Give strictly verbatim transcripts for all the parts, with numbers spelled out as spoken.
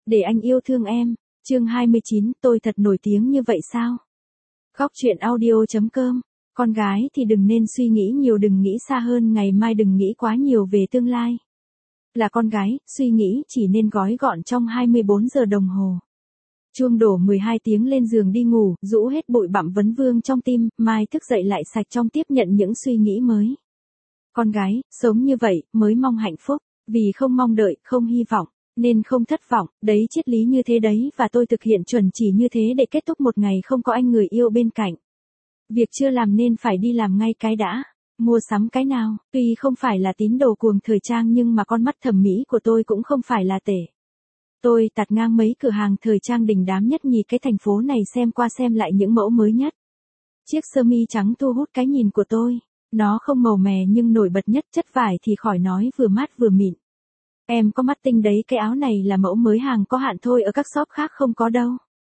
Để anh yêu thương em. Chương hai mươi chín, tôi thật nổi tiếng như vậy sao? Góc truyện audio chấm com. Con gái thì đừng nên suy nghĩ nhiều, đừng nghĩ xa hơn ngày mai, đừng nghĩ quá nhiều về tương lai. Là con gái, suy nghĩ chỉ nên gói gọn trong hai mươi bốn giờ đồng hồ. Chuông đổ mười hai tiếng, lên giường đi ngủ, rũ hết bụi bặm vấn vương trong tim, mai thức dậy lại sạch trong, tiếp nhận những suy nghĩ mới. Con gái, sống như vậy, mới mong hạnh phúc, vì không mong đợi, không hy vọng, nên không thất vọng, đấy triết lý như thế đấy, và tôi thực hiện chuẩn chỉ như thế để kết thúc một ngày không có anh người yêu bên cạnh. Việc chưa làm nên phải đi làm ngay cái đã. Mua sắm cái nào, tuy không phải là tín đồ cuồng thời trang nhưng mà con mắt thẩm mỹ của tôi cũng không phải là tệ. Tôi tạt ngang mấy cửa hàng thời trang đình đám nhất nhì cái thành phố này, xem qua xem lại những mẫu mới nhất. Chiếc sơ mi trắng thu hút cái nhìn của tôi. Nó không màu mè nhưng nổi bật nhất, chất vải thì khỏi nói, vừa mát vừa mịn. Em có mắt tinh đấy, cái áo này là mẫu mới, hàng có hạn thôi, ở các shop khác không có đâu.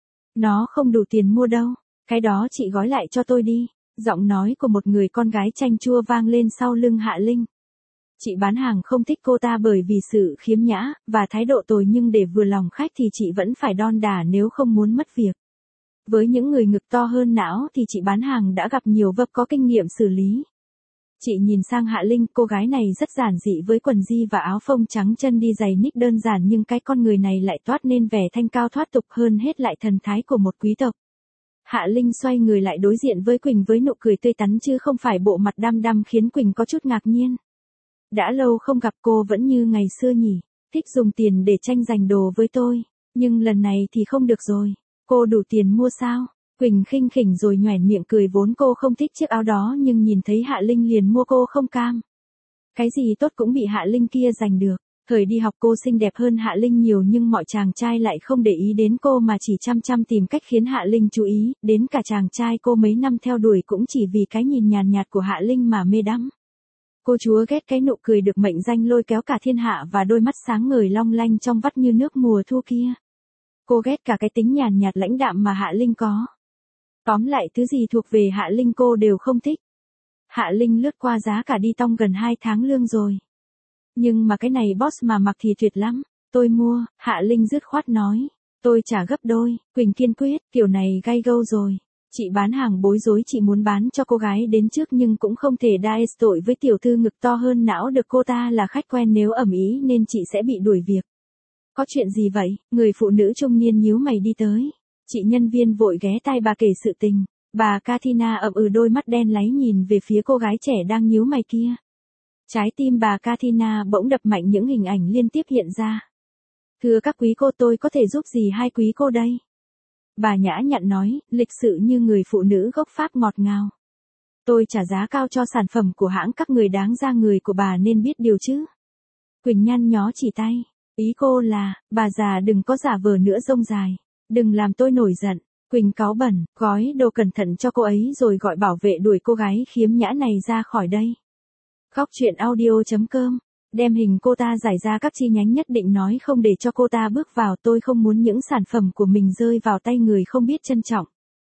Nó không đủ tiền mua đâu, cái đó chị gói lại cho tôi đi. Giọng nói của một người con gái chanh chua vang lên sau lưng Hạ Linh. Chị bán hàng không thích cô ta bởi vì sự khiếm nhã và thái độ tồi, nhưng để vừa lòng khách thì chị vẫn phải đon đả nếu không muốn mất việc. Với những người ngực to hơn não thì chị bán hàng đã gặp nhiều vấp, có kinh nghiệm xử lý. Chị nhìn sang Hạ Linh, cô gái này rất giản dị với quần jean và áo phông trắng, chân đi giày Nick đơn giản, nhưng cái con người này lại toát nên vẻ thanh cao thoát tục, hơn hết lại thần thái của một quý tộc. Hạ Linh xoay người lại đối diện với Quỳnh với nụ cười tươi tắn chứ không phải bộ mặt đăm đăm, khiến Quỳnh có chút ngạc nhiên. Đã lâu không gặp, cô vẫn như ngày xưa nhỉ, thích dùng tiền để tranh giành đồ với tôi, nhưng lần này thì không được rồi. Cô đủ tiền mua sao? Quỳnh khinh khỉnh rồi nhoẻn miệng cười, vốn cô không thích chiếc áo đó nhưng nhìn thấy Hạ Linh liền mua, cô không cam. Cái gì tốt cũng bị Hạ Linh kia giành được. Thời đi học cô xinh đẹp hơn Hạ Linh nhiều nhưng mọi chàng trai lại không để ý đến cô mà chỉ chăm chăm tìm cách khiến Hạ Linh chú ý, đến cả chàng trai cô mấy năm theo đuổi cũng chỉ vì cái nhìn nhàn nhạt của Hạ Linh mà mê đắm. Cô chúa ghét cái nụ cười được mệnh danh lôi kéo cả thiên hạ và đôi mắt sáng ngời long lanh trong vắt như nước mùa thu kia. Cô ghét cả cái tính nhàn nhạt lãnh đạm mà Hạ Linh có. Tóm lại, thứ gì thuộc về Hạ Linh cô đều không thích. Hạ Linh lướt qua giá cả đi tong gần hai tháng lương rồi. Nhưng mà cái này boss mà mặc thì tuyệt lắm. Tôi mua, Hạ Linh dứt khoát nói. Tôi trả gấp đôi. Quỳnh kiên quyết, kiểu này gay gâu rồi. Chị bán hàng bối rối, chị muốn bán cho cô gái đến trước nhưng cũng không thể đa tội với tiểu thư ngực to hơn não được, cô ta là khách quen, nếu ầm ĩ nên chị sẽ bị đuổi việc. Có chuyện gì vậy? Người phụ nữ trung niên nhíu mày đi tới. Chị nhân viên vội ghé tai bà kể sự tình. Bà Katina ậm ừ, đôi mắt đen láy nhìn về phía cô gái trẻ đang nhíu mày kia. Trái tim bà Katina bỗng đập mạnh, những hình ảnh liên tiếp hiện ra. Thưa các quý cô, tôi có thể giúp gì hai quý cô đây? Bà nhã nhặn nói, lịch sự như người phụ nữ gốc Pháp ngọt ngào. Tôi trả giá cao cho sản phẩm của hãng các người, đáng ra người của bà nên biết điều chứ. Quỳnh nhăn nhó chỉ tay. Ý cô là, bà già đừng có giả vờ nữa, rông dài. Đừng làm tôi nổi giận. Quỳnh cáu bẩn, gói đồ cẩn thận cho cô ấy rồi gọi bảo vệ đuổi cô gái khiếm nhã này ra khỏi đây. Góc truyện audio chấm com. Đem hình cô ta giải ra các chi nhánh nhất định, nói không để cho cô ta bước vào, tôi không muốn những sản phẩm của mình rơi vào tay người không biết trân trọng.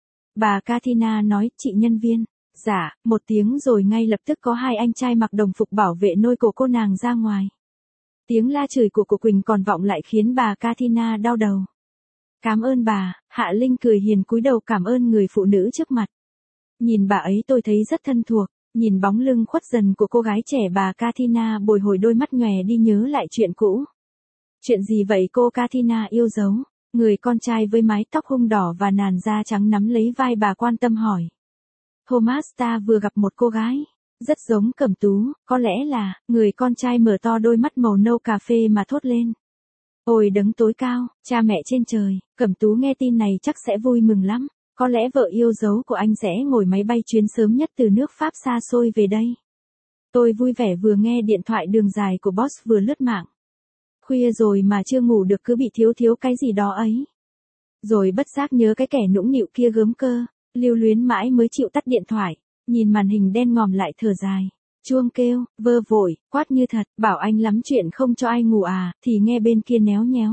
Bà Katina nói, chị nhân viên. Dạ, một tiếng rồi ngay lập tức có hai anh trai mặc đồng phục bảo vệ nôi cổ cô nàng ra ngoài. Tiếng la chửi của cô Quỳnh còn vọng lại khiến bà Katina đau đầu. Cảm ơn bà. Hạ Linh cười hiền cúi đầu cảm ơn người phụ nữ trước mặt. Nhìn bà ấy tôi thấy rất thân thuộc. Nhìn bóng lưng khuất dần của cô gái trẻ, bà Katina bồi hồi đôi mắt nhòe đi nhớ lại chuyện cũ. Chuyện gì vậy cô Katina yêu dấu? Người con trai với mái tóc hung đỏ và làn da trắng nắm lấy vai bà quan tâm hỏi. Thomas ta vừa gặp một cô gái. Rất giống Cẩm Tú, có lẽ là, người con trai mở to đôi mắt màu nâu cà phê mà thốt lên. Ôi đấng tối cao, cha mẹ trên trời, Cẩm Tú nghe tin này chắc sẽ vui mừng lắm. Có lẽ vợ yêu dấu của anh sẽ ngồi máy bay chuyến sớm nhất từ nước Pháp xa xôi về đây. Tôi vui vẻ vừa nghe điện thoại đường dài của boss vừa lướt mạng. Khuya rồi mà chưa ngủ được, cứ bị thiếu thiếu cái gì đó ấy. Rồi bất giác nhớ cái kẻ nũng nịu kia gớm cơ, lưu luyến mãi mới chịu tắt điện thoại. Nhìn màn hình đen ngòm lại thở dài. Chuông kêu, vơ vội, quát như thật, bảo anh lắm chuyện không cho ai ngủ à, thì nghe bên kia néo nhéo.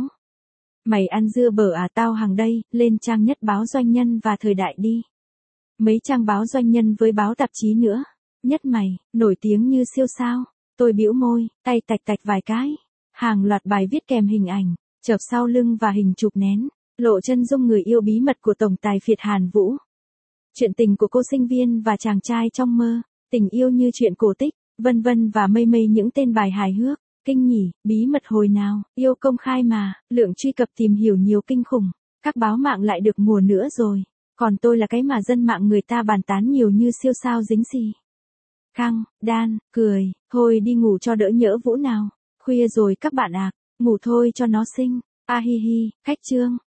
Mày ăn dưa bở à, tao hàng đây, lên trang nhất báo Doanh nhân và Thời đại đi. Mấy trang báo Doanh nhân với báo tạp chí nữa. Nhất mày, nổi tiếng như siêu sao. Tôi bĩu môi, tay tạch tạch vài cái. Hàng loạt bài viết kèm hình ảnh. Chợp sau lưng và hình chụp nén, lộ chân dung người yêu bí mật của tổng tài Việt Hàn Vũ. Chuyện tình của cô sinh viên và chàng trai trong mơ, tình yêu như chuyện cổ tích, vân vân và mây mây những tên bài hài hước, kinh nhỉ, bí mật hồi nào, yêu công khai mà, lượng truy cập tìm hiểu nhiều kinh khủng, các báo mạng lại được mùa nữa rồi, còn tôi là cái mà dân mạng người ta bàn tán nhiều như siêu sao dính xì. Khăng, đan, cười, thôi đi ngủ cho đỡ nhỡ Vũ nào, khuya rồi các bạn ạ, ngủ thôi cho nó xinh, a hi hi, khách trương.